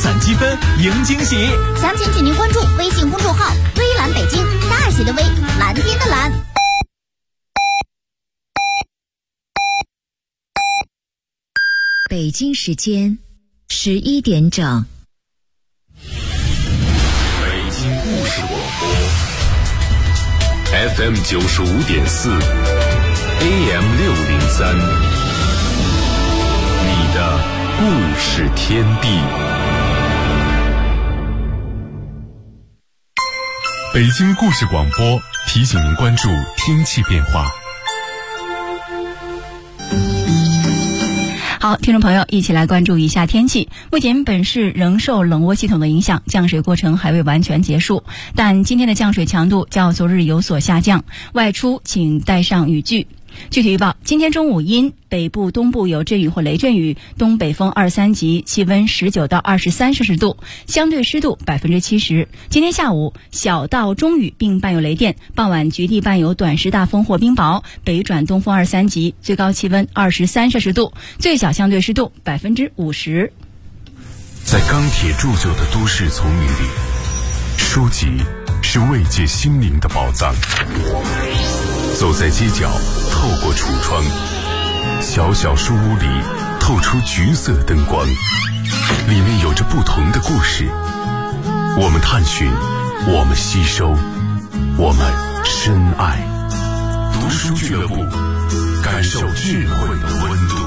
攒积分赢惊喜。 详情请您关注微信公众号“微蓝北京”，大写的微，蓝天的蓝。 北京时间11点整。 北京故事广播 FM 95.4 AM 603，你的故事天地。北京故事广播提醒您关注天气变化。 好，听众朋友，一起来关注一下天气。目前本市仍受冷涡系统的影响，降水过程还未完全结束，但今天的降水强度较昨日有所下降，外出请带上雨具。具体预报，今天中午阴，北部东部有阵雨或雷阵雨，东北风2、3级，气温19到23摄氏度，相对湿度70%。今天下午小到中雨并伴有雷电，傍晚局地伴有短时大风或冰雹，北转东风2、3级，最高气温23摄氏度，最小相对湿度50%。 在钢铁铸就的都市丛林里，书籍是慰藉心灵的宝藏。走在街角，透过橱窗，小小书屋里透出橘色灯光，里面有着不同的故事。我们探寻，我们吸收，我们深爱。读书俱乐部，感受智慧的温度。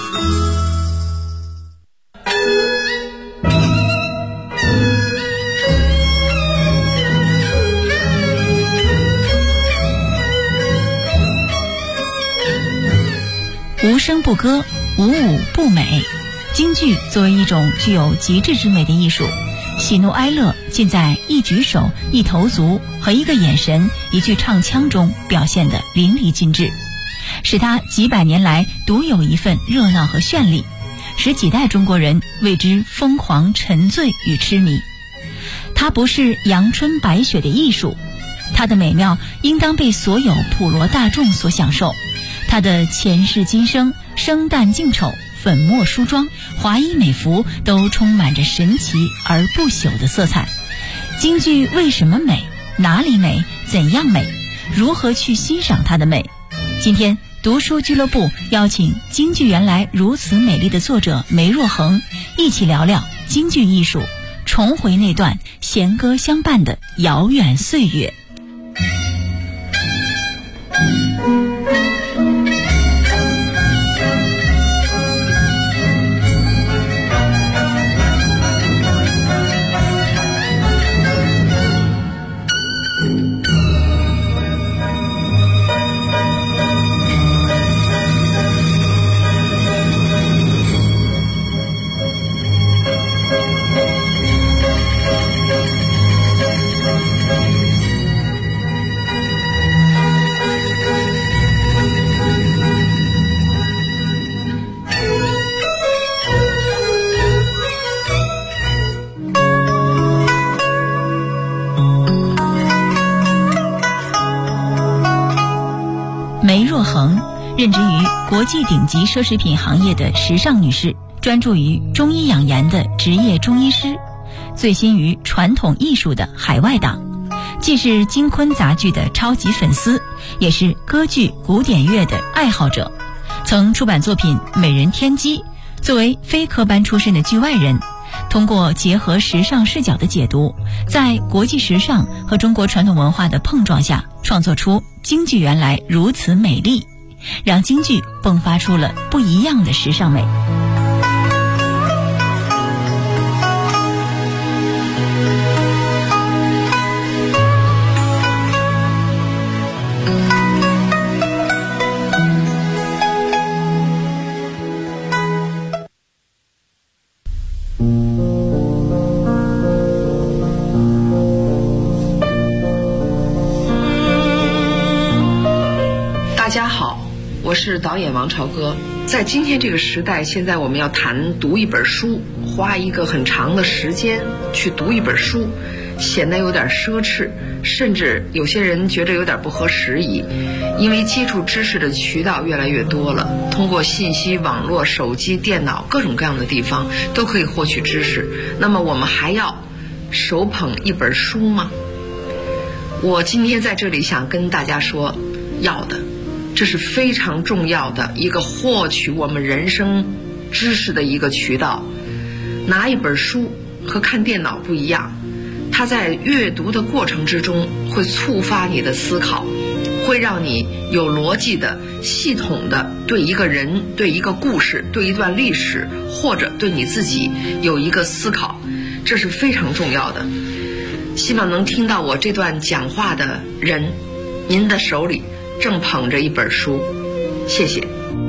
无声不歌，无舞不美。京剧作为一种具有极致之美的艺术，喜怒哀乐尽在一举手、一投足和一个眼神、一句唱腔中表现得淋漓尽致，使它几百年来独有一份热闹和绚丽，使几代中国人为之疯狂沉醉与痴迷。它不是阳春白雪的艺术，它的美妙应当被所有普罗大众所享受。它的前世今生、生旦净丑、粉墨梳妆、华衣美服都充满着神奇而不朽的色彩。京剧为什么美？哪里美？怎样美？如何去欣赏它的美？今天读书俱乐部邀请京剧原来如此美丽的作者梅若恒，一起聊聊京剧艺术，重回那段弦歌相伴的遥远岁月。梅若恒任职于国际顶级奢侈品行业的时尚女士，专注于中医养颜的职业中医师，醉心于传统艺术的海外党，既是京昆杂剧的超级粉丝，也是歌剧古典乐的爱好者，曾出版作品《美人天机》。作为非科班出身的剧外人，通过结合时尚视角的解读，在国际时尚和中国传统文化的碰撞下，创作出京剧原来如此美丽，让京剧迸发出了不一样的时尚美。 是导演王朝歌。在今天这个时代，现在我们要谈读一本书，花一个很长的时间去读一本书，显得有点奢侈，甚至有些人觉得有点不合时宜。因为接触知识的渠道越来越多了，通过信息网络、手机、电脑各种各样的地方都可以获取知识。那么我们还要手捧一本书吗？我今天在这里想跟大家说，要的。这是非常重要的一个获取我们人生知识的一个渠道。拿一本书和看电脑不一样，它在阅读的过程之中会触发你的思考，会让你有逻辑的、系统的对一个人、对一个故事、对一段历史，或者对你自己有一个思考，这是非常重要的。希望能听到我这段讲话的人，您的手里正捧着一本书，谢谢。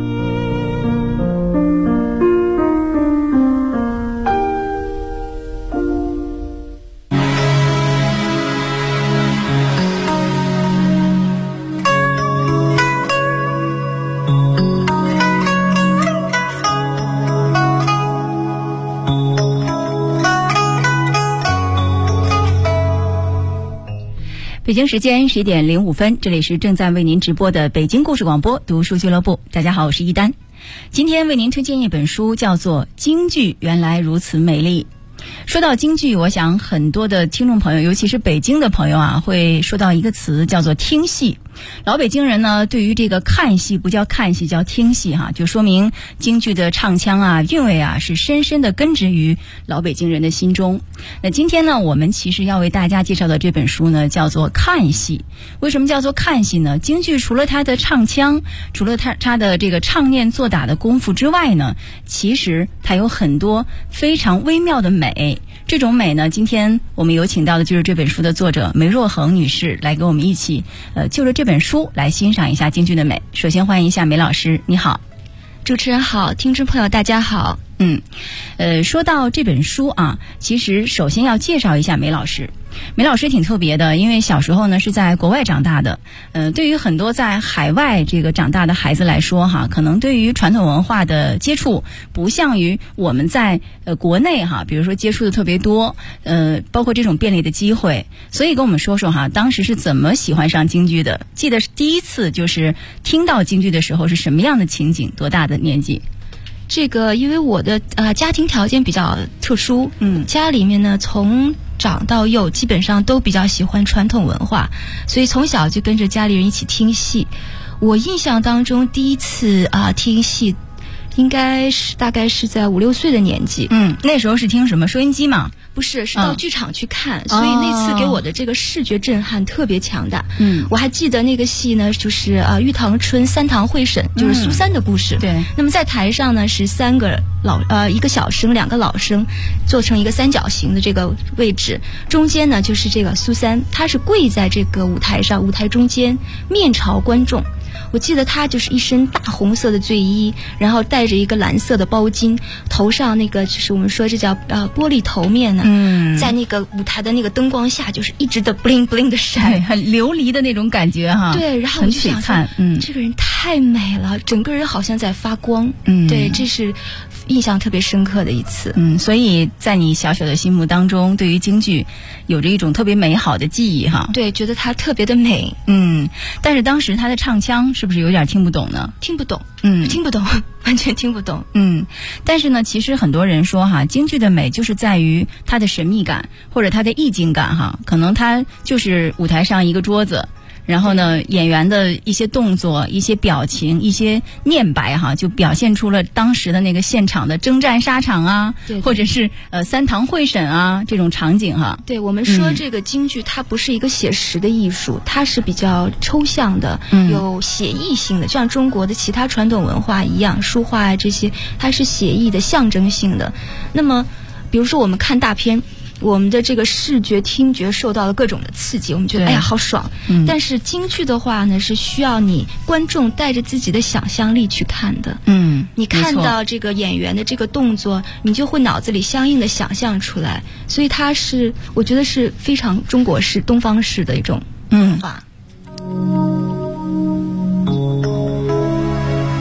北京时间11点05分，这里是正在为您直播的北京故事广播读书俱乐部。大家好，我是一丹。今天为您推荐一本书，叫做《京剧原来如此美丽》。说到京剧，我想很多的听众朋友，尤其是北京的朋友啊，会说到一个词叫做听戏。老北京人呢，对于这个看戏不叫看戏，叫听戏哈，就说明京剧的唱腔啊、韵味啊，是深深的根植于老北京人的心中。那今天呢，我们其实要为大家介绍的这本书呢，叫做看戏。为什么叫做看戏呢？京剧除了它的唱腔，除了它的这个唱念做打的功夫之外呢，其实它有很多非常微妙的美。这种美呢，今天我们有请到的就是这本书的作者梅若恒女士，来跟我们一起就着这本书来欣赏一下京剧的美。首先欢迎一下梅老师，你好。 主持人好，听众朋友大家好。 说到这本书啊，其实首先要介绍一下梅老师。梅老师挺特别的，因为小时候呢是在国外长大的。对于很多在海外这个长大的孩子来说哈，可能对于传统文化的接触不像于我们在国内哈，比如说接触的特别多，包括这种便利的机会。所以跟我们说说哈，当时是怎么喜欢上京剧的？记得第一次就是听到京剧的时候是什么样的情景？多大的年纪？ 这个因为我的家庭条件比较特殊，家里面呢从长到幼基本上都比较喜欢传统文化，所以从小就跟着家里人一起听戏。我印象当中第一次听戏应该是大概是在5、6岁的年纪。 那时候是听什么收音机吗？ 不是，是到剧场去看，所以那次给我的这个视觉震撼特别强大。我还记得那个戏呢，就是玉堂春三堂会审，就是苏三的故事。 对。 那么在台上呢是3个一个小生2个老生，做成一个三角形的这个位置，中间呢就是这个苏三，他是跪在这个舞台上，舞台中间面朝观众。我记得他就是一身大红色的醉衣，然后戴着一个蓝色的包巾，头上那个就是我们说这叫玻璃头面呢，在那个舞台的那个灯光下，就是一直的 bling bling 的闪， 很琉璃的那种感觉哈。 对，然后我就想说，这个人太美了，整个人好像在发光。对，这是印象特别深刻的一次。 所以在你小小的心目当中，对于京剧有着一种特别美好的记忆哈。 对，觉得它特别的美。 但是当时他的唱腔是不是有点听不懂呢？ 听不懂，听不懂，完全听不懂。 但是呢，其实很多人说哈，京剧的美就是在于它的神秘感或者它的意境感哈，可能它就是舞台上一个桌子。然后呢，演员的一些动作、一些表情、一些念白哈，就表现出了当时的那个现场的征战沙场啊， 对， 或者是三堂会审啊这种场景哈。 对，我们说这个京剧它不是一个写实的艺术，它是比较抽象的，有写意性的，像中国的其他传统文化一样，书画啊这些，它是写意的、象征性的。那么，比如说我们看大片。我们的这个视觉听觉受到了各种的刺激，我们觉得哎呀好爽。但是京剧的话呢，是需要你观众带着自己的想象力去看的。你看到这个演员的这个动作，你就会脑子里相应的想象出来。所以它是我觉得是非常中国式、东方式的一种文化。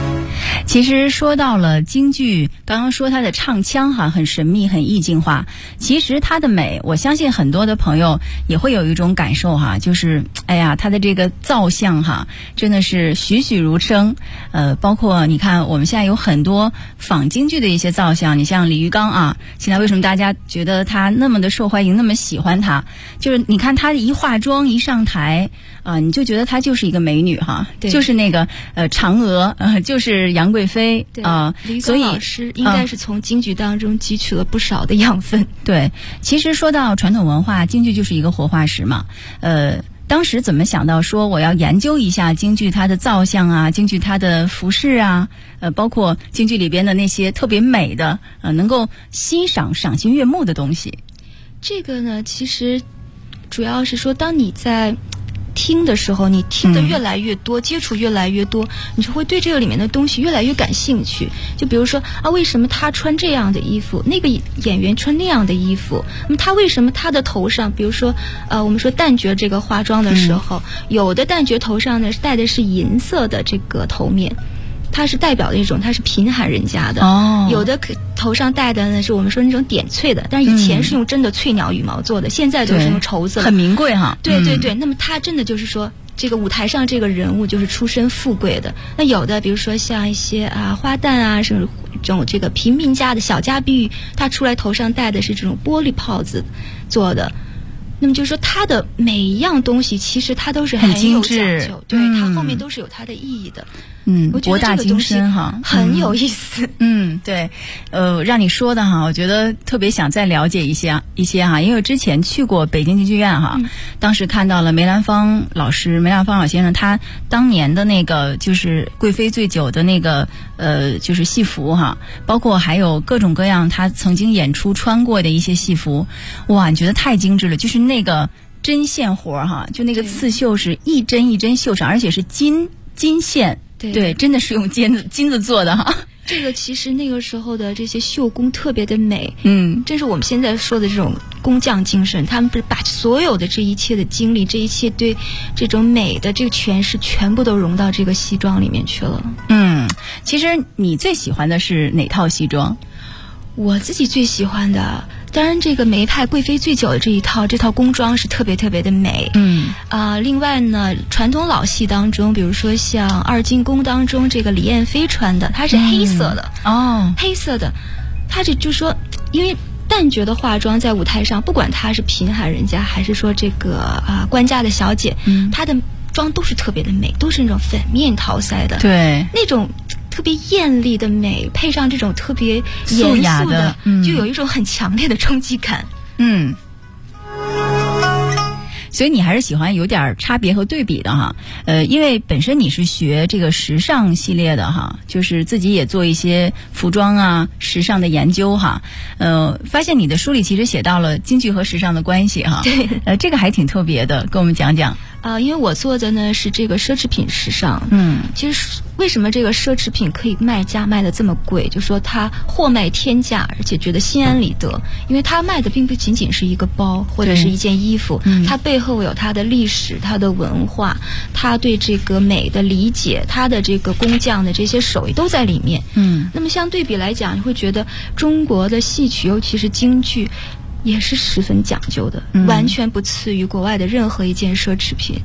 其实说到了京剧，刚刚说它的唱腔很神秘很意境化，其实它的美，我相信很多的朋友也会有一种感受就是它的这个造像真的是栩栩如生。包括你看我们现在有很多仿京剧的一些造像，你像李玉刚现在为什么大家觉得他那么的受欢迎，那么喜欢他，就是你看他一化妆一上台你就觉得她就是一个美女就是那个嫦娥就是杨贵妃所以老师应该是从京剧当中汲取了不少的养分。 对，其实说到传统文化，京剧就是一个活化石嘛。当时怎么想到说我要研究一下京剧它的造像京剧它的服饰包括京剧里边的那些特别美的能够欣赏赏心悦目的东西。 这个呢，其实主要是说当你在听的时候，你听得越来越多，接触越来越多，你就会对这个里面的东西越来越感兴趣。就比如说为什么他穿这样的衣服，那个演员穿那样的衣服，那么他为什么他的头上，比如说我们说旦角这个化妆的时候，有的旦角头上呢戴的是银色的这个头面，它是代表的一种，它是贫寒人家的有的头上戴的呢是我们说那种点翠的，但是以前是用真的翠鸟羽毛做的，现在都是用绸子， 很名贵对对对，那么它真的就是说这个舞台上这个人物就是出身富贵的。那有的比如说像一些花旦什么这种这个平民家的小家碧玉，他出来头上戴的是这种玻璃泡子做的。那么就是说它的每一样东西其实它都是很有讲究，对，它后面都是有它的意义的。我觉得这个东西很有意思。 对，让你说的我觉得特别想再了解一些因为之前去过北京京剧院当时看到了梅兰芳老先生他当年的那个就是贵妃醉酒的那个就是戏服包括还有各种各样他曾经演出穿过的一些戏服，哇，你觉得太精致了，就是那个针线活就那个刺绣是一针一针绣上，而且是金线。对，真的是用金子做的这个其实那个时候的这些绣工特别的美，这是我们现在说的这种工匠精神，他们不是把所有的这一切的经历，这一切对这种美的这个诠释全部都融到这个西装里面去了。 其实你最喜欢的是哪套西装？ 我自己最喜欢的当然这个梅派贵妃醉酒的这套宫装是特别特别的美。另外呢，传统老戏当中，比如说像二进宫当中这个李艳妃穿的，它是黑色的黑色的，它就说因为旦角的化妆在舞台上，不管她是贫寒人家还是说这个官家的小姐，她的妆都是特别的美，都是那种粉面桃腮的， 对， 那种特别艳丽的美，配上这种特别严肃的，就有一种很强烈的冲击感。 所以你还是喜欢有点差别和对比的因为本身你是学这个时尚系列的就是自己也做一些服装时尚的研究发现你的书里其实写到了京剧和时尚的关系对， 这个还挺特别的，跟我们讲讲。 因为我做的呢是这个奢侈品时尚。其实为什么这个奢侈品可以卖价卖得这么贵，就说它货卖天价，而且觉得心安理得，因为它卖的并不仅仅是一个包或者是一件衣服，它背后有它的历史，它的文化，它对这个美的理解，它的这个工匠的这些手艺都在里面。那么相对比来讲，你会觉得中国的戏曲尤其是京剧也是十分讲究的，完全不次于国外的任何一件奢侈品。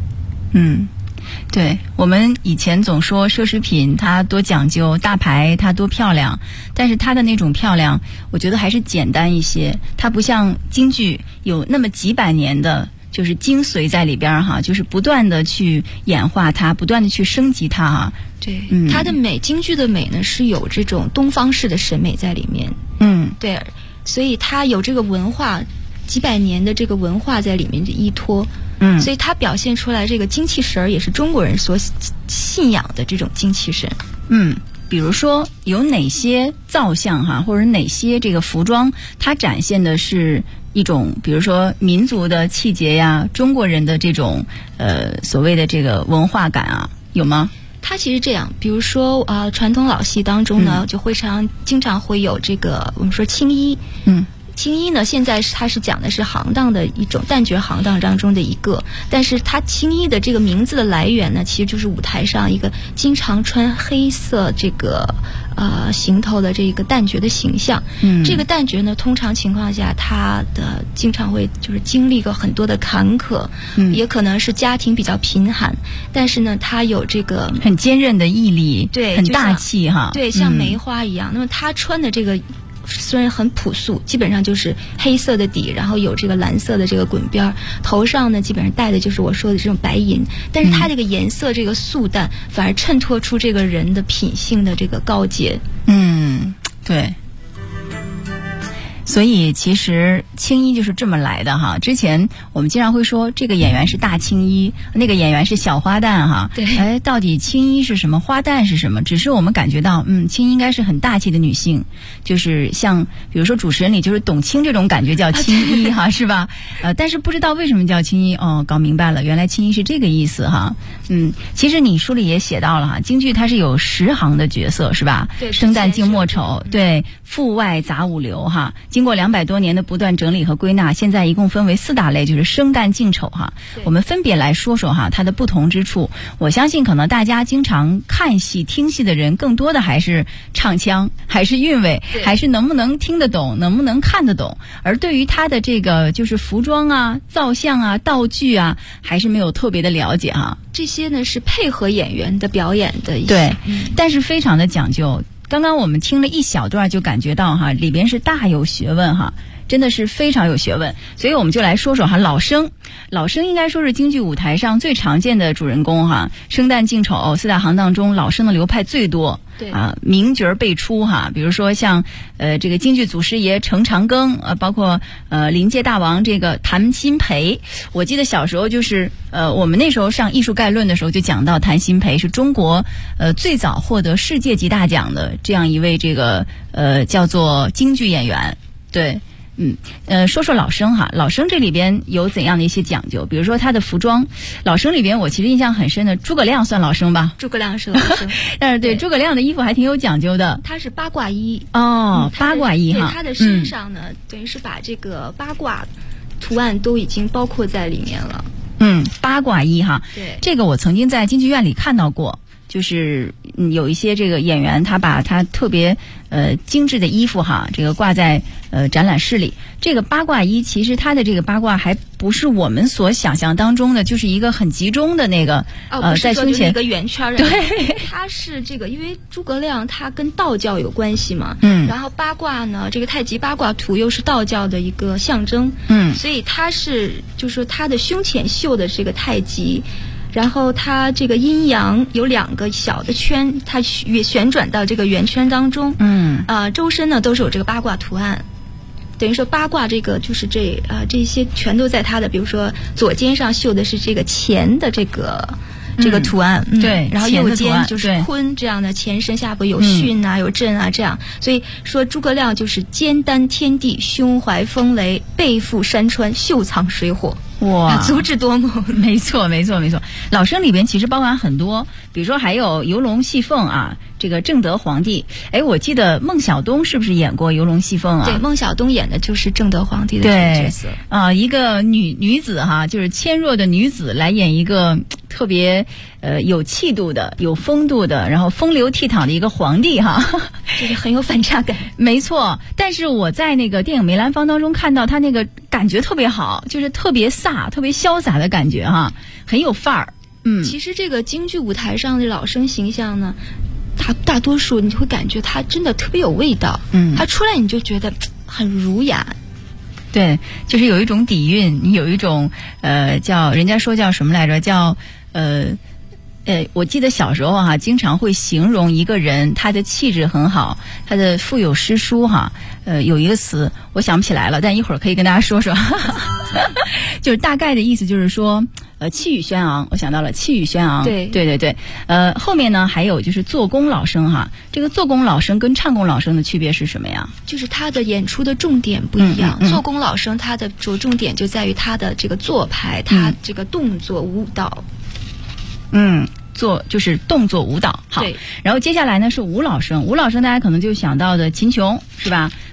对，我们以前总说奢侈品它多讲究，大牌它多漂亮，但是它的那种漂亮我觉得还是简单一些，它不像京剧有那么几百年的就是精髓在里边就是不断的去演化它，不断的去升级它对，它的美，京剧的美呢是有这种东方式的审美在里面。对，所以它有这个文化几百年的这个文化在里面的依托。所以它表现出来这个精气神儿也是中国人所信仰的这种精气神。 比如说有哪些造像或者哪些这个服装它展现的是一种比如说民族的气节呀，中国人的这种所谓的这个文化感有吗？ 它其实这样，比如说传统老戏当中呢，就经常会有这个我们说青衣。 青衣呢，现在它是讲的是行当的一种旦角行当当中的一个，但是它青衣的这个名字的来源呢，其实就是舞台上一个经常穿黑色这个行头的这个旦角的形象。这个旦角呢，通常情况下他的经常会就是经历过很多的坎坷，也可能是家庭比较贫寒，但是呢，他有这个很坚韧的毅力， 对， 很大气哈， 对，像梅花一样。那么他穿的这个虽然很朴素，基本上就是黑色的底，然后有这个蓝色的这个滚边，头上呢基本上戴的就是我说的这种白银，但是它这个颜色这个素淡，反而衬托出这个人的品性的这个高洁。 对。所以其实青衣就是这么来的哈。之前我们经常会说这个演员是大青衣，那个演员是小花旦哈。 对。 到底青衣是什么，花旦是什么？只是我们感觉到，青衣应该是很大气的女性，就是像比如说主持人里就是董卿这种感觉叫青衣哈，是吧？但是不知道为什么叫青衣搞明白了，原来青衣是这个意思哈。其实你书里也写到了哈，京剧它是有10行的角色是吧？ 对， 生旦净末丑，对，腹外杂五流哈。经过200多年的不断整理和归纳，现在一共分为4大类，就是生旦净丑哈。我们分别来说说哈它的不同之处。我相信可能大家经常看戏听戏的人，更多的还是唱腔，还是韵味，还是能不能听得懂，能不能看得懂。而对于他的这个就是服装啊、造像啊、道具啊，还是没有特别的了解哈。 这些呢是配合演员的表演的一些， 对，但是非常的讲究。刚刚我们听了一小段就感觉到哈，里边是大有学问哈，真的是非常有学问。所以我们就来说说哈老生。老生应该说是京剧舞台上最常见的主人公哈，生旦净丑4大行当中老生的流派最多。 对名角辈出哈，比如说像这个京剧祖师爷程长庚，包括临界大王这个谭鑫培。我记得小时候就是我们那时候上艺术概论的时候就讲到谭鑫培是中国最早获得世界级大奖的这样一位这个叫做京剧演员。对。说说老生哈，老生这里边有怎样的一些讲究？比如说他的服装，老生里边我其实印象很深的，诸葛亮算老生吧？ 诸葛亮是老生， 但是对诸葛亮的衣服还挺有讲究的。 他是八卦衣八卦衣哈。 对，他的身上呢，等于是把这个八卦图案都已经包括在里面了。 八卦衣哈。 对， 这个我曾经在京剧院里看到过。就是有一些这个演员，他把他特别精致的衣服哈，这个挂在展览室里。这个八卦衣其实它的这个八卦还不是我们所想象当中的，就是一个很集中的那个在胸前一个圆圈的。对，它是这个，因为诸葛亮他跟道教有关系嘛。然后八卦呢，这个太极八卦图又是道教的一个象征。所以它是就是说他的胸前绣的这个太极。然后它这个阴阳有2个小的圈，它旋转到这个圆圈当中。周身呢都是有这个八卦图案，等于说八卦这个就是这些全都在它的，比如说左肩上绣的是这个乾的这个图案， 对， 然后右肩就是坤这样的，前身下部有巽啊，有震啊，这样。所以说诸葛亮就是肩担天地，胸怀风雷，背负山川，袖藏水火。哇，足智多谋。 没错。老生里边其实包含很多，比如说还有游龙戏凤啊，这个正德皇帝。我记得孟小冬是不是演过游龙戏凤啊？ 对，孟小冬演的就是正德皇帝的这个角色啊，一个女子哈，就是纤弱的女子来演一个特别有气度的、有风度的，然后风流倜傥的一个皇帝哈， 这个很有反差感。 没错，但是我在那个电影《梅兰芳》当中看到他那个感觉特别好，就是特别飒、特别潇洒的感觉哈，很有范儿。 其实这个京剧舞台上的老生形象呢，大多数你会感觉他真的特别有味道。他出来你就觉得很儒雅。 对，就是有一种底蕴，你有一种叫人家说叫什么来着？叫我记得小时候哈，经常会形容一个人他的气质很好，他的腹有诗书哈。有一个词我想不起来了，但一会儿可以跟大家说说。就是大概的意思就是说，气宇轩昂，我想到了气宇轩昂。对。后面呢还有就是做工老生哈，这个做工老生跟唱功老生的区别是什么呀？就是他的演出的重点不一样。做工老生他的着重点就在于他的这个做派，他这个动作舞蹈。 就是动作舞蹈。好，然后接下来呢是武老生。武老生大家可能就想到的秦琼是吧？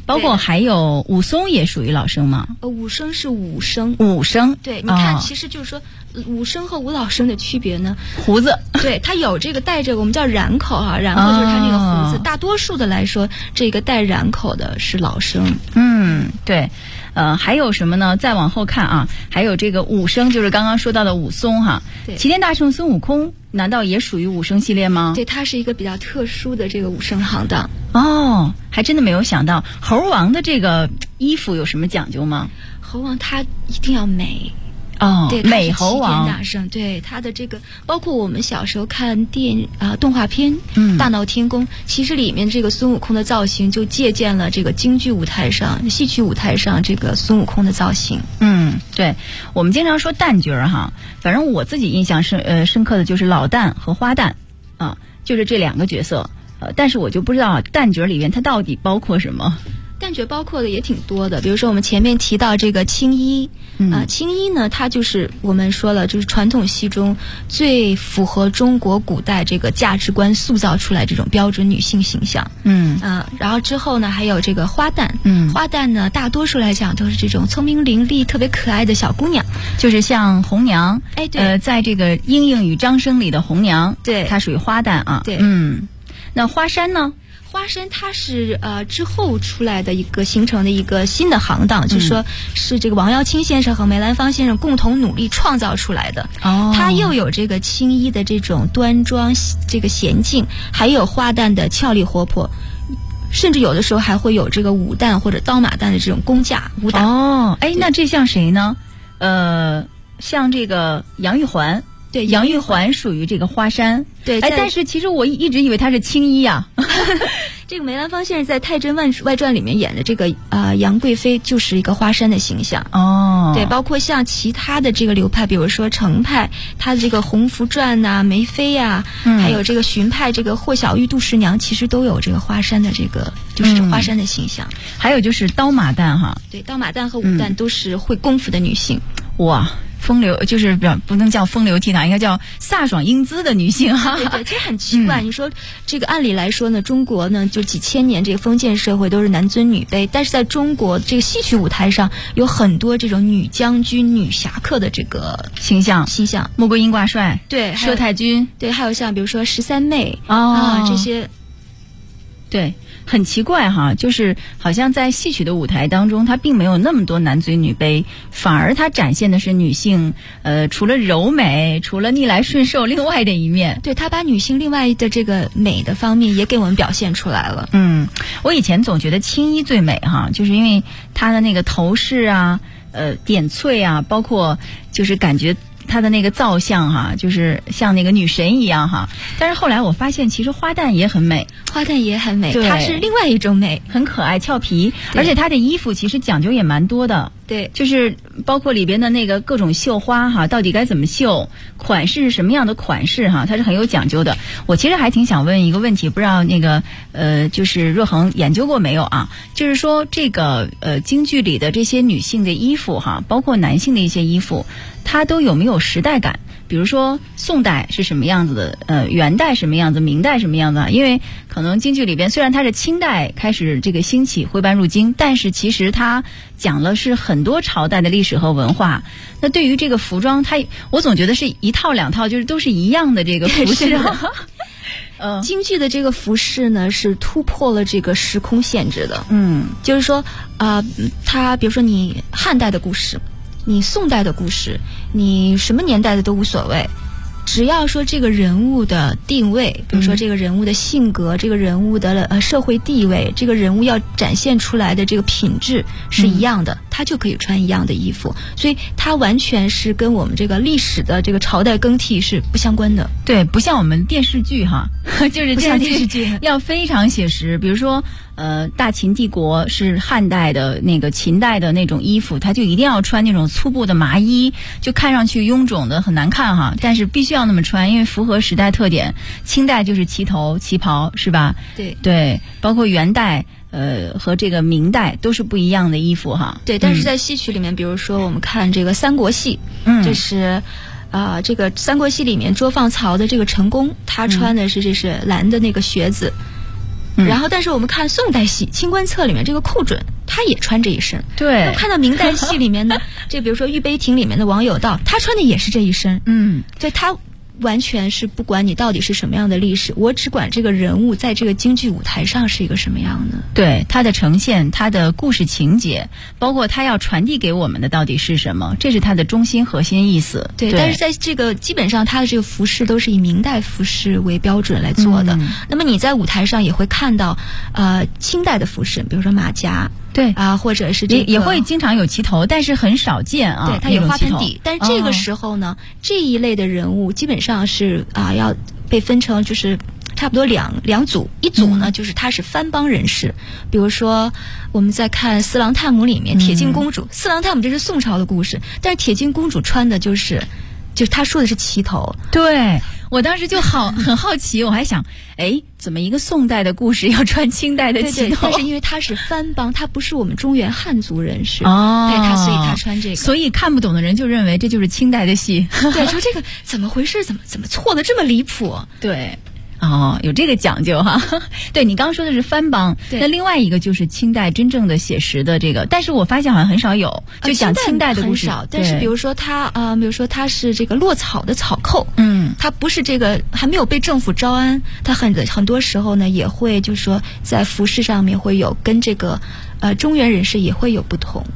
包括还有武松也属于老生吗？ 武生是武生。 武生， 对，你看，其实就是说武生和武老生的区别呢， 胡子， 对，它有这个带着我们叫髯口哈，髯口就是它那个胡子。大多数的来说，这个带髯口的是老生。 对。还有什么呢？再往后看啊，还有这个武生，就是刚刚说到的武松哈。 对， 齐天大圣孙悟空难道也属于武生系列吗？ 对，它是一个比较特殊的这个武生行当。 哦，还真的没有想到。猴王的这个衣服有什么讲究吗？ 猴王他一定要美。对， 美猴王， 齐天大圣，对他的这个，包括我们小时候看动画片《大闹天宫》，其实里面这个孙悟空的造型就借鉴了这个京剧舞台上、戏曲舞台上这个孙悟空的造型。 对，我们经常说旦角哈，反正我自己印象深刻的就是老旦和花旦啊，就是这两个角色。但是我就不知道旦角里边它到底包括什么。 旦角包括的也挺多的，比如说我们前面提到这个青衣，青衣呢，它就是我们说了，就是传统戏中最符合中国古代这个价值观塑造出来这种标准女性形象。然后之后呢，还有这个花旦，花旦呢，大多数来讲都是这种聪明伶俐、特别可爱的小姑娘， 就是像红娘， 对， 在这个《莺莺与张生》里的红娘， 对， 她属于花旦啊。 对， 那花山呢？ 花山它是之后出来的一个形成的一个新的行当，就是说是这个王耀清先生和梅兰芳先生共同努力创造出来的。它又有这个青衣的这种端庄这个娴静，还有花旦的俏丽活泼，甚至有的时候还会有这个武旦或者刀马旦的这种功架武打。 那这像谁呢？像这个杨玉环。对，杨玉环属于这个花山。 对， 但是其实我一直以为她是青衣呀。 这个梅兰芳先生在《太真外传》里面演的这个杨贵妃就是一个花山的形象。对，包括像其他的这个流派，比如说程派，他的这个《红拂传》呐、梅妃呀，还有这个荀派，这个霍小玉、杜十娘，其实都有这个花山的这个就是花山的形象。 还有就是刀马旦哈。 对，刀马旦和武旦都是会功夫的女性。 哇。风流就是不能叫风流倜傥，应该叫飒爽英姿的女性哈。 对，其实很奇怪。你说这个按理来说呢，中国呢就几千年这个封建社会都是男尊女卑，但是在中国这个戏曲舞台上有很多这种女将军、女侠客的这个形象， 穆桂英挂帅， 对， 佘太君， 对，还有像比如说十三妹这些， 对。很奇怪哈，就是好像在戏曲的舞台当中，它并没有那么多男尊女卑，反而它展现的是女性，除了柔美，除了逆来顺受，另外的一面。 对，它把女性另外的这个美的方面也给我们表现出来了。 我以前总觉得青衣最美哈，就是因为它的那个头饰啊，点翠啊，包括就是感觉。她的那个造像哈，就是像那个女神一样哈。但是后来我发现，其实花旦也很美， 它是另外一种美， 很可爱俏皮，而且她的衣服其实讲究也蛮多的。 对， 就是包括里边的那个各种绣花哈，到底该怎么绣，款式是什么样的款式哈，它是很有讲究的。我其实还挺想问一个问题，不知道那个就是若恒研究过没有啊？就是说这个京剧里的这些女性的衣服哈，包括男性的一些衣服，它都有没有时代感？比如说宋代是什么样子的，元代什么样子，明代什么样子？因为可能京剧里边虽然它是清代开始这个兴起徽班入京，但是其实它讲了是很多朝代的历史和文化。那对于这个服装，我总觉得是一套两套，就是都是一样的这个服饰。 京剧的这个服饰呢，是突破了这个时空限制的。就是说它比如说你汉代的故事。你宋代的故事，你什么年代的都无所谓，只要说这个人物的定位，比如说这个人物的性格，这个人物的社会地位，这个人物要展现出来的这个品质是一样的，他就可以穿一样的衣服，所以它完全是跟我们这个历史的这个朝代更替是不相关的。 对，不像我们电视剧哈，就是电视剧要非常写实，比如说。大秦帝国是汉代的那个秦代的那种衣服，他就一定要穿那种粗布的麻衣，就看上去臃肿的很难看哈，但是必须要那么穿，因为符合时代特点。清代就是旗头旗袍是吧？对，包括元代和这个明代都是不一样的衣服哈。 对，但是在戏曲里面，比如说我们看这个三国戏，就是这个三国戏里面捉放曹的这个陈宫，他穿的是这是蓝的那个靴子。 然后但是我们看宋代戏《清官侧》里面这个寇准，他也穿这一身。 对， 看到明代戏里面的这比如说《玉杯亭》里面的王有道，他穿的也是这一身。对，他完全是不管你到底是什么样的历史，我只管这个人物在这个京剧舞台上是一个什么样的。 对，他的呈现，他的故事情节，包括他要传递给我们的到底是什么，这是他的中心核心意思。 对，但是在这个基本上他的这个服饰都是以明代服饰为标准来做的。那么你在舞台上也会看到清代的服饰，比如说马甲。 对啊，或者是这个也会经常有旗头，但是很少见啊。 对，它有花盆底。但是这个时候呢，这一类的人物基本上是要被分成就是差不多两组，一组呢就是他是番邦人士，比如说我们在看《四郎探母》里面铁镜公主，四郎探母这是宋朝的故事，但是铁镜公主穿的就是他说的是旗头。 对，我当时就很好奇，我还想，怎么一个宋代的故事要穿清代的旗头？ 但是因为他是番邦，他不是我们中原汉族人士， 对， 所以他穿这个， 所以看不懂的人就认为这就是清代的戏。 对，说这个怎么回事？怎么错的这么离谱？ 对。有这个讲究哈。对，你刚刚说的是番邦，那另外一个就是清代真正的写实的这个，但是我发现好像很少有，就讲清代的故事。 很少，但是比如说他是这个落草的草寇，他不是这个还没有被政府招安，他很多时候呢也会就是说在服饰上面会有跟这个中原人士也会有不同。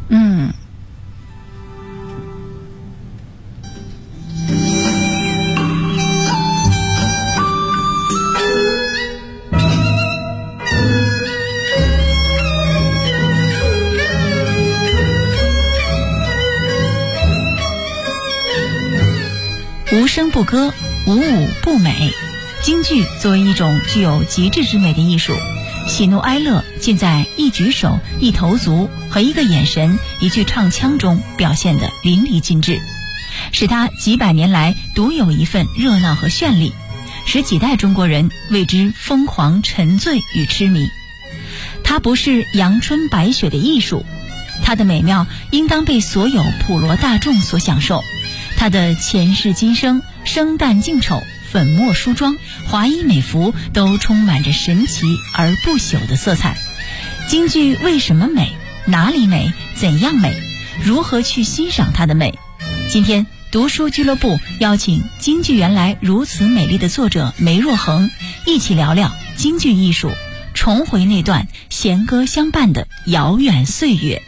无声不歌，无舞不美。京剧作为一种具有极致之美的艺术，喜怒哀乐尽在一举手、一投足和一个眼神、一句唱腔中表现得淋漓尽致，使它几百年来独有一份热闹和绚丽，使几代中国人为之疯狂沉醉与痴迷。它不是阳春白雪的艺术，它的美妙应当被所有普罗大众所享受。它的前世今生、生旦净丑、粉墨梳妆、华衣美服都充满着神奇而不朽的色彩。京剧为什么美？哪里美？怎样美？如何去欣赏它的美？今天读书俱乐部邀请京剧原来如此美丽的作者梅若恒，一起聊聊京剧艺术，重回那段弦歌相伴的遥远岁月。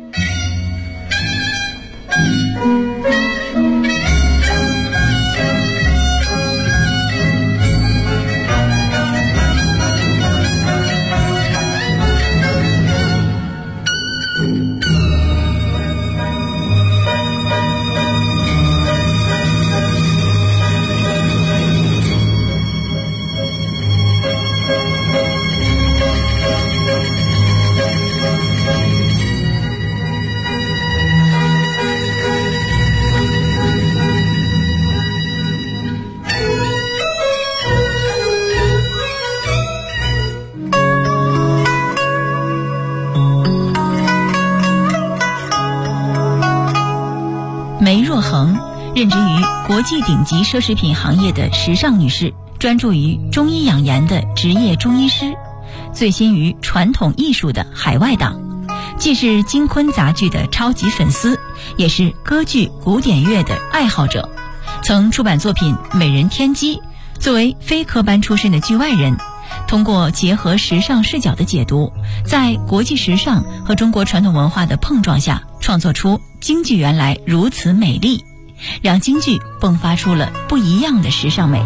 梅若恒任职于国际顶级奢侈品行业的时尚女士，专注于中医养颜的职业中医师，醉心于传统艺术的海外党，既是京昆杂剧的超级粉丝，也是歌剧古典乐的爱好者，曾出版作品《美人天机》。作为非科班出身的剧外人，通过结合时尚视角的解读，在国际时尚和中国传统文化的碰撞下，创作出京剧原来如此美丽，让京剧迸发出了不一样的时尚美。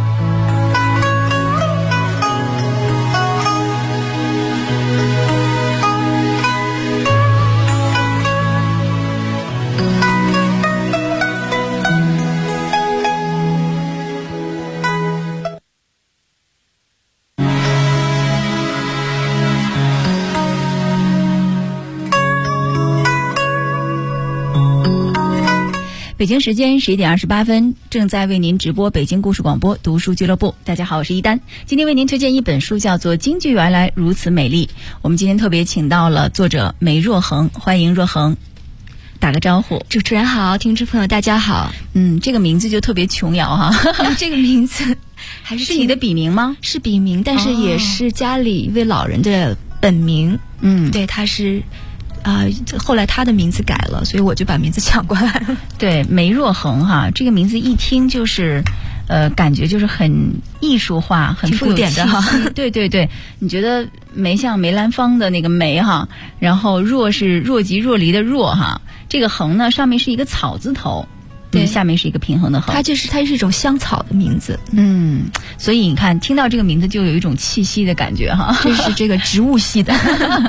北京时间11点28分，正在为您直播北京故事广播读书俱乐部。大家好，我是一丹，今天为您推荐一本书，叫做《京剧原来如此美丽》。我们今天特别请到了作者梅若恒，欢迎若恒，打个招呼。 主持人好，听众朋友大家好。 这个名字就特别琼瑶哈， 这个名字还是是你的笔名吗？ 是笔名，但是也是家里一位老人的本名。对，他是后来他的名字改了，所以我就把名字抢过来了。 对，梅若恒哈，这个名字一听就是感觉就是很艺术化，很富有气息对对对，你觉得梅像梅兰芳的那个梅哈，然后若是若即若离的若哈，这个恒呢上面是一个草字头，对，下面是一个平衡的恒。它是一种香草的名字。 所以你看听到这个名字就有一种气息的感觉哈， 这是这个植物系的。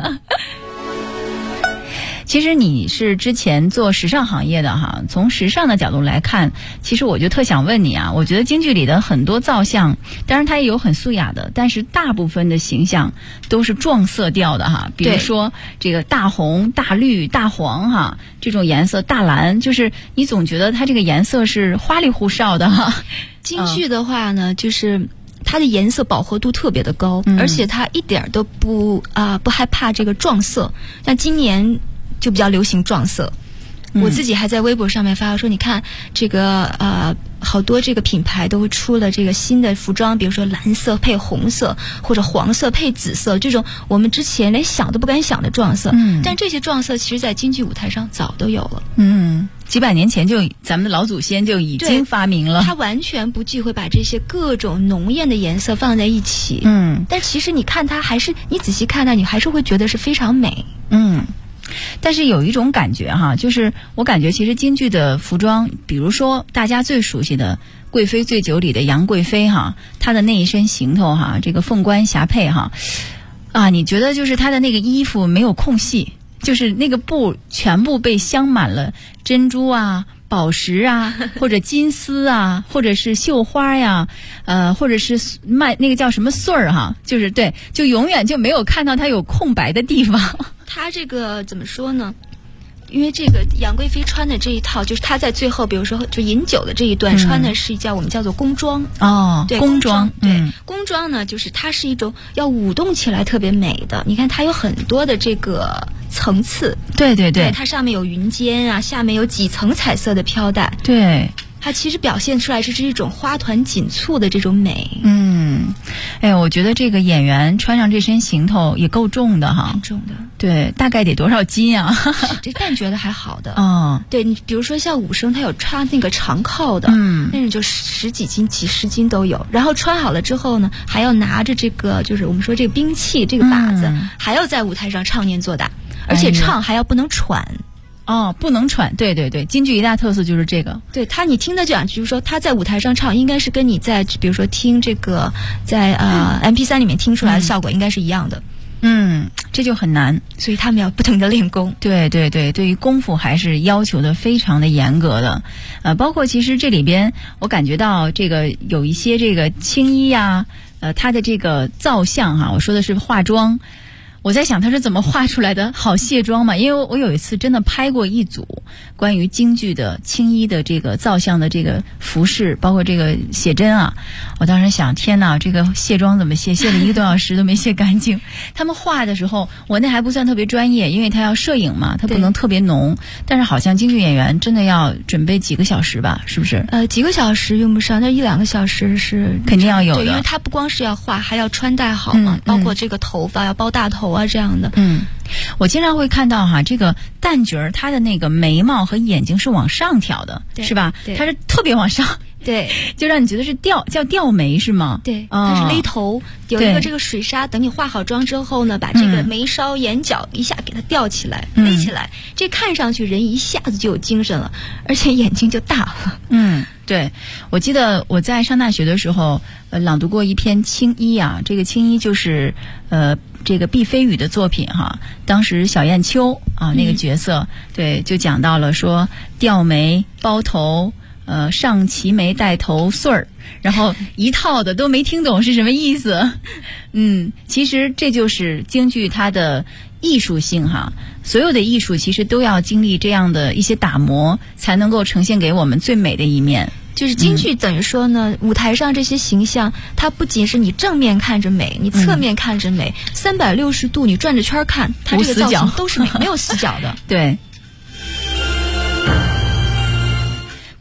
其实你是之前做时尚行业的哈，从时尚的角度来看，其实我就特想问你啊，我觉得京剧里的很多造像，当然它也有很素雅的，但是大部分的形象都是撞色调的哈，比如说这个大红、大绿、大黄哈，这种颜色，大蓝，就是你总觉得它这个颜色是花里胡哨的哈。 京剧的话呢，就是它的颜色饱和度特别的高，而且它一点都不害怕这个撞色。像今年就比较流行撞色，我自己还在微博上面发说，你看这个好多这个品牌都出了这个新的服装，比如说蓝色配红色，或者黄色配紫色，这种我们之前连想都不敢想的撞色。但这些撞色其实在京剧舞台上早都有了。 几百年前就咱们的老祖先就已经发明了， 他完全不忌讳把这些各种浓艳的颜色放在一起。但其实你看它你仔细看它，你还是会觉得是非常美。 但是有一种感觉哈，就是我感觉其实京剧的服装，比如说大家最熟悉的《贵妃醉酒》里的杨贵妃哈，她的那一身行头哈，这个凤冠霞帔哈，你觉得就是她的那个衣服没有空隙，就是那个布全部被镶满了珍珠啊、宝石啊，或者金丝啊，或者是绣花呀，或者是那个叫什么穗儿哈，就是对，就永远就没有看到它有空白的地方。 她这个怎么说呢？因为这个杨贵妃穿的这一套，就是她在最后，比如说就饮酒的这一段，穿的是我们叫做宫装。对， 宫装。 对，宫装呢，就是它是一种要舞动起来特别美的。你看它有很多的这个层次。对，它上面有云肩啊，下面有几层彩色的飘带。 对。 它其实表现出来是一种花团锦簇的这种美。 我觉得这个演员穿上这身行头也够重的哈， 很重的。 对，大概得多少斤啊？ 但觉得还好的。 对， 你比如说像武生，他有穿那个长靠的，那种就10几斤、几十斤都有。然后穿好了之后呢，还要拿着这个，就是我们说这个兵器，这个靶子，还要在舞台上唱念做打，而且唱还要不能喘。 不能喘，对对对，京剧一大特色就是这个。 对他，你听他讲，就是说他在舞台上唱，应该是跟你在比如说听这个在MP3 里面听出来的效果应该是一样的。 这就很难， 所以他们要不停的练功。 对对对，对于功夫还是要求的非常的严格的。包括其实这里边我感觉到这个有一些这个青衣啊，它的这个造像哈，我说的是化妆。我在想他是怎么画出来的，好卸妆嘛？因为我有一次真的拍过一组关于京剧的青衣的这个造像的这个服饰，包括这个写真啊。我当时想，天哪，这个卸妆怎么卸了1个多小时都没卸干净。他们画的时候，我那还不算特别专业，因为他要摄影嘛，他不能特别浓。但是好像京剧演员真的要准备几个小时吧？是不是？ 几个小时用不上，那1-2个小时是肯定要有的。 对，因为他不光是要画，还要穿戴好嘛，包括这个头发要包大头啊这样的。 我经常会看到哈，这个旦角儿他的那个眉毛和眼睛是往上挑的，是吧？他是特别往上。 对， 就让你觉得是叫吊眉是吗？ 对，它是勒头，有一个这个水纱，等你化好妆之后呢，把这个眉梢、眼角一下给它吊起来，勒起来，这看上去人一下子就有精神了，而且眼睛就大了。 对，我记得我在上大学的时候，朗读过一篇青衣啊，这个青衣就是这个毕飞宇的作品哈，当时小燕秋啊那个角色，对，就讲到了说吊眉包头。上齐眉带头穗儿，然后一套的都没听懂是什么意思。其实这就是京剧它的艺术性哈，所有的艺术其实都要经历这样的一些打磨，才能够呈现给我们最美的一面。 就是京剧等于说呢，舞台上这些形象，它不仅是你正面看着美，你侧面看着美，360度你转着圈看，它这个造型都是美，没有死角的。 对。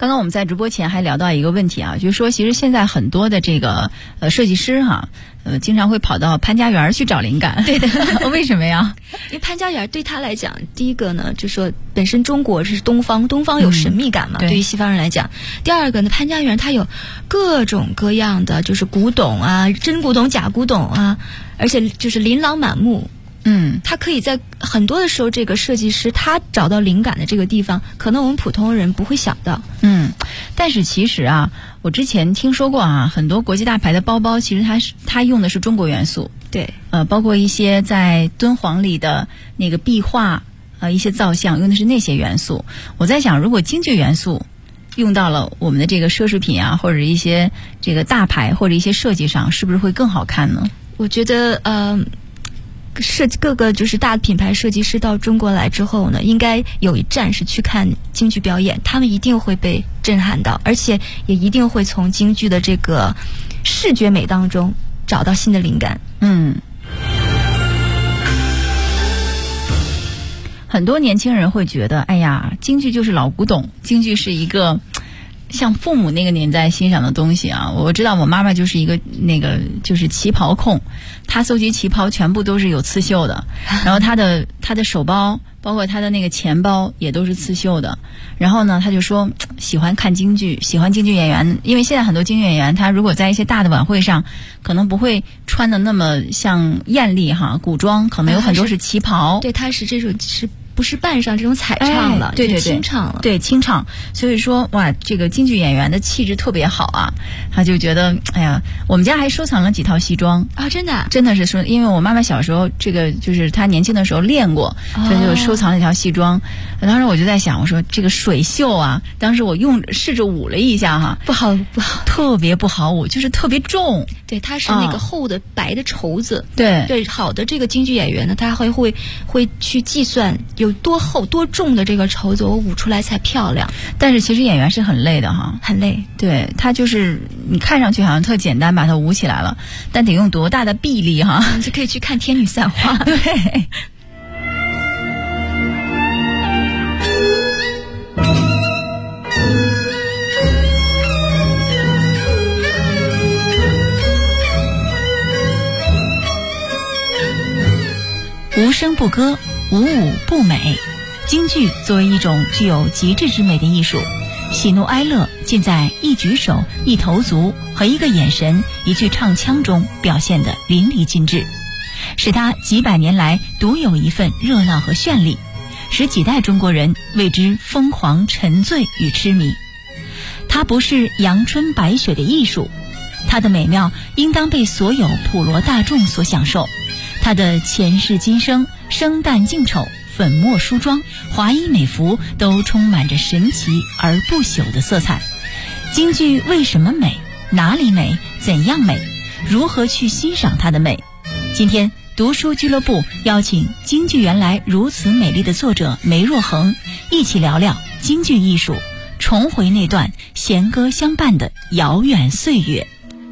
刚刚我们在直播前还聊到一个问题啊，就是说其实现在很多的这个设计师哈，经常会跑到潘家园去找灵感。 对的， 为什么呀？ 因为潘家园对他来讲，第一个呢，就是说本身中国是东方有神秘感嘛，对于西方人来讲。第二个呢，潘家园它有各种各样的就是古董啊，真古董、假古董啊，而且就是琳琅满目。他可以在很多的时候，这个设计师他找到灵感的这个地方，可能我们普通人不会想到。 但是其实啊，我之前听说过啊，很多国际大牌的包包，其实它用的是中国元素。 对， 包括一些在敦煌里的那个壁画，一些造像用的是那些元素。我在想，如果京剧元素用到了我们的这个奢侈品啊，或者一些这个大牌或者一些设计上，是不是会更好看呢？ 我觉得各个就是大品牌设计师到中国来之后呢，应该有一站是去看京剧表演，他们一定会被震撼到，而且也一定会从京剧的这个视觉美当中找到新的灵感。 很多年轻人会觉得，哎呀，京剧就是老古董，京剧是一个像父母那个年代欣赏的东西啊。我知道我妈妈就是一个就是旗袍控，她搜集旗袍全部都是有刺绣的，然后她的手包包括她的那个钱包也都是刺绣的。然后呢，她就说喜欢看京剧，喜欢京剧演员，因为现在很多京剧演员他如果在一些大的晚会上，可能不会穿的那么像艳丽哈，古装可能有很多是旗袍。 对，他是这种是不是扮上这种彩唱了， 对， 清唱了， 对，清唱。所以说哇，这个京剧演员的气质特别好啊。他就觉得，哎呀，我们家还收藏了几套西装啊，真的是说，因为我妈妈小时候这个就是她年轻的时候练过，所以就收藏了一条西装。当时我就在想，我说这个水袖啊，当时我试着舞了一下哈， 不好， 特别不好舞，就是特别重。 对，它是那个厚的白的绸子。 对， 好的这个京剧演员呢，他会去计算有多厚多重的这个绸子，我舞出来才漂亮。 但是其实演员是很累的哈， 很累。 对，他就是你看上去好像特简单，把它舞起来了，但得用多大的臂力哈！ 就可以去看《天女散花》。 对。 无声不歌，无舞不美。京剧作为一种具有极致之美的艺术，喜怒哀乐尽在一举手、一投足和一个眼神、一句唱腔中表现得淋漓尽致，使它几百年来独有一份热闹和绚丽，使几代中国人为之疯狂沉醉与痴迷。它不是阳春白雪的艺术，它的美妙应当被所有普罗大众所享受。它的前世今生、生旦净丑、粉墨梳妆、华衣美服都充满着神奇而不朽的色彩。京剧为什么美？哪里美？怎样美？如何去欣赏它的美？今天读书俱乐部邀请京剧原来如此美丽的作者梅若恒，一起聊聊京剧艺术，重回那段弦歌相伴的遥远岁月。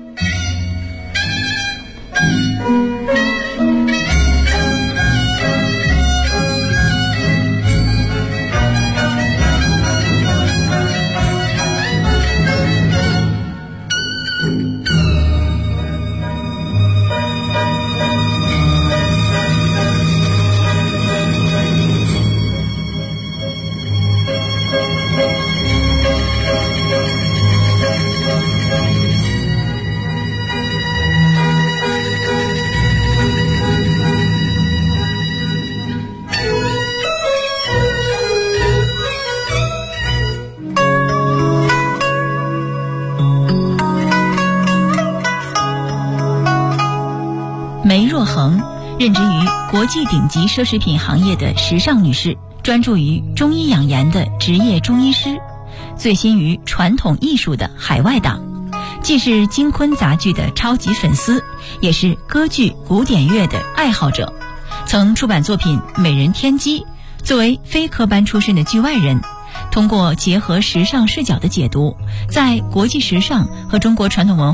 梅若恒任职于国际顶级奢侈品行业的时尚女士，专注于中医养颜的职业中医师，醉心于传统艺术的海外党，既是京昆杂剧的超级粉丝，也是歌剧古典乐的爱好者，曾出版作品《美人天机》。作为非科班出身的剧外人，通过结合时尚视角的解读，在国际时尚和中国传统文化